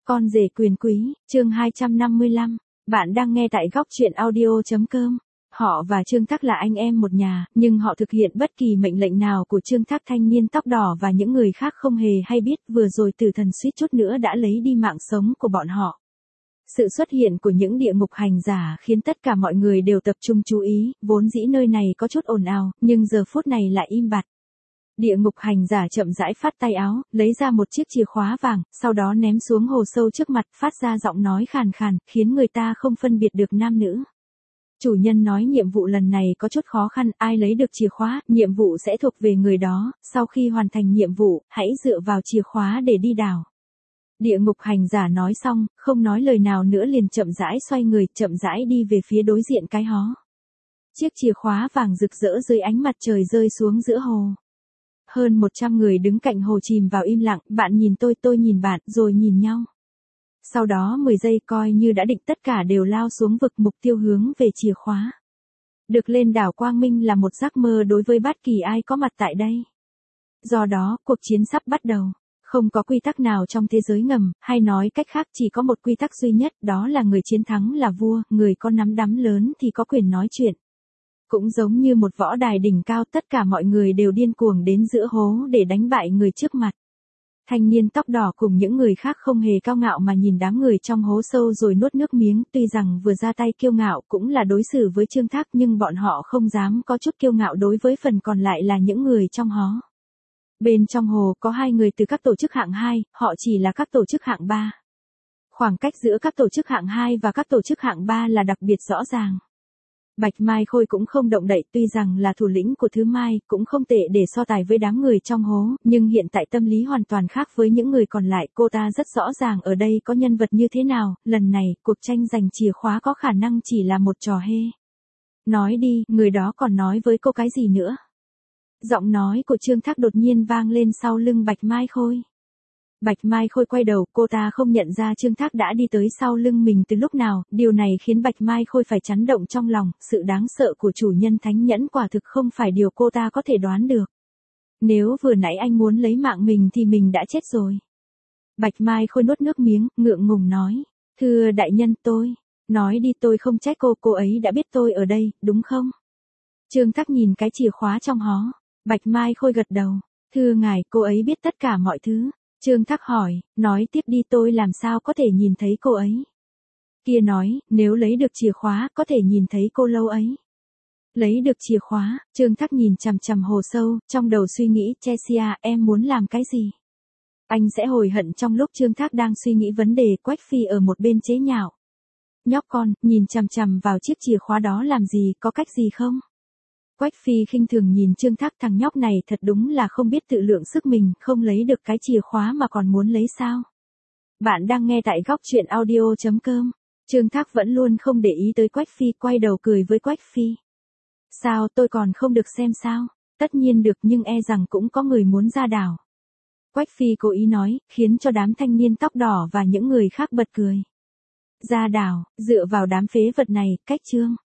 Con rể quyền quý, chương 255. Bạn đang nghe tại góc truyện audio.com. Họ và Trương Thác là anh em một nhà, nhưng họ thực hiện bất kỳ mệnh lệnh nào của Trương Thác. Thanh niên tóc đỏ và những người khác không hề hay biết, vừa rồi Tử Thần suýt chút nữa đã lấy đi mạng sống của bọn họ. Sự xuất hiện của những địa ngục hành giả khiến tất cả mọi người đều tập trung chú ý, vốn dĩ nơi này có chút ồn ào, nhưng giờ phút này lại im bặt. Địa ngục hành giả chậm rãi phát tay áo, lấy ra một chiếc chìa khóa vàng, sau đó ném xuống hồ sâu trước mặt, phát ra giọng nói khàn khàn, khiến người ta không phân biệt được nam nữ. Chủ nhân nói nhiệm vụ lần này có chút khó khăn, ai lấy được chìa khóa, nhiệm vụ sẽ thuộc về người đó, sau khi hoàn thành nhiệm vụ, hãy dựa vào chìa khóa để đi đảo. Địa ngục hành giả nói xong, không nói lời nào nữa liền chậm rãi xoay người, chậm rãi đi về phía đối diện cái hó. Chiếc chìa khóa vàng rực rỡ dưới ánh mặt trời rơi xuống giữa hồ. Hơn 100 người đứng cạnh hồ chìm vào im lặng, bạn nhìn tôi nhìn bạn, rồi nhìn nhau. Sau đó 10 giây coi như đã định, tất cả đều lao xuống vực, mục tiêu hướng về chìa khóa. Được lên đảo Quang Minh là một giấc mơ đối với bất kỳ ai có mặt tại đây. Do đó, cuộc chiến sắp bắt đầu. Không có quy tắc nào trong thế giới ngầm, hay nói cách khác chỉ có một quy tắc duy nhất, đó là người chiến thắng là vua, người có nắm đấm lớn thì có quyền nói chuyện. Cũng giống như một võ đài đỉnh cao, tất cả mọi người đều điên cuồng đến giữa hố để đánh bại người trước mặt. Thanh niên tóc đỏ cùng những người khác không hề cao ngạo mà nhìn đám người trong hố sâu rồi nuốt nước miếng, tuy rằng vừa ra tay kiêu ngạo cũng là đối xử với Trương Thác, nhưng bọn họ không dám có chút kiêu ngạo đối với phần còn lại là những người trong hó. Bên trong hồ có 2 người từ các tổ chức hạng 2, họ chỉ là các tổ chức hạng 3. Khoảng cách giữa các tổ chức hạng 2 và các tổ chức hạng 3 là đặc biệt rõ ràng. Bạch Mai Khôi cũng không động đậy, tuy rằng là thủ lĩnh của Thứ Mai, cũng không tệ để so tài với đám người trong hố, nhưng hiện tại tâm lý hoàn toàn khác với những người còn lại, cô ta rất rõ ràng ở đây có nhân vật như thế nào, lần này, cuộc tranh giành chìa khóa có khả năng chỉ là một trò hề. Nói đi, người đó còn nói với cô cái gì nữa? Giọng nói của Trương Thác đột nhiên vang lên sau lưng Bạch Mai Khôi. Bạch Mai Khôi quay đầu, cô ta không nhận ra Trương Thác đã đi tới sau lưng mình từ lúc nào, điều này khiến Bạch Mai Khôi phải chấn động trong lòng, sự đáng sợ của chủ nhân thánh nhẫn quả thực không phải điều cô ta có thể đoán được. Nếu vừa nãy anh muốn lấy mạng mình thì mình đã chết rồi. Bạch Mai Khôi nuốt nước miếng, ngượng ngùng nói, thưa đại nhân nói đi, tôi không trách cô ấy đã biết tôi ở đây, đúng không? Trương Thác nhìn cái chìa khóa trong hó. Bạch Mai Khôi gật đầu, thưa ngài, cô ấy biết tất cả mọi thứ. Trương Thác hỏi, nói tiếp đi, tôi làm sao có thể nhìn thấy cô ấy? Kia nói, nếu lấy được chìa khóa, có thể nhìn thấy cô lâu ấy. Lấy được chìa khóa, Trương Thác nhìn chằm chằm hồ sâu, trong đầu suy nghĩ, Chelsea, em muốn làm cái gì? Anh sẽ hối hận. Trong lúc Trương Thác đang suy nghĩ vấn đề, Quách Phi ở một bên chế nhạo. Nhóc con, nhìn chằm chằm vào chiếc chìa khóa đó làm gì, có cách gì không? Quách Phi khinh thường nhìn Trương Thác, thằng nhóc này thật đúng là không biết tự lượng sức mình, không lấy được cái chìa khóa mà còn muốn lấy sao? Bạn đang nghe tại góc truyện audio.com. Trương Thác vẫn luôn không để ý tới Quách Phi, quay đầu cười với Quách Phi. Sao, tôi còn không được xem sao? Tất nhiên được, nhưng e rằng cũng có người muốn ra đảo. Quách Phi cố ý nói, khiến cho đám thanh niên tóc đỏ và những người khác bật cười. Ra đảo, dựa vào đám phế vật này, cách Trương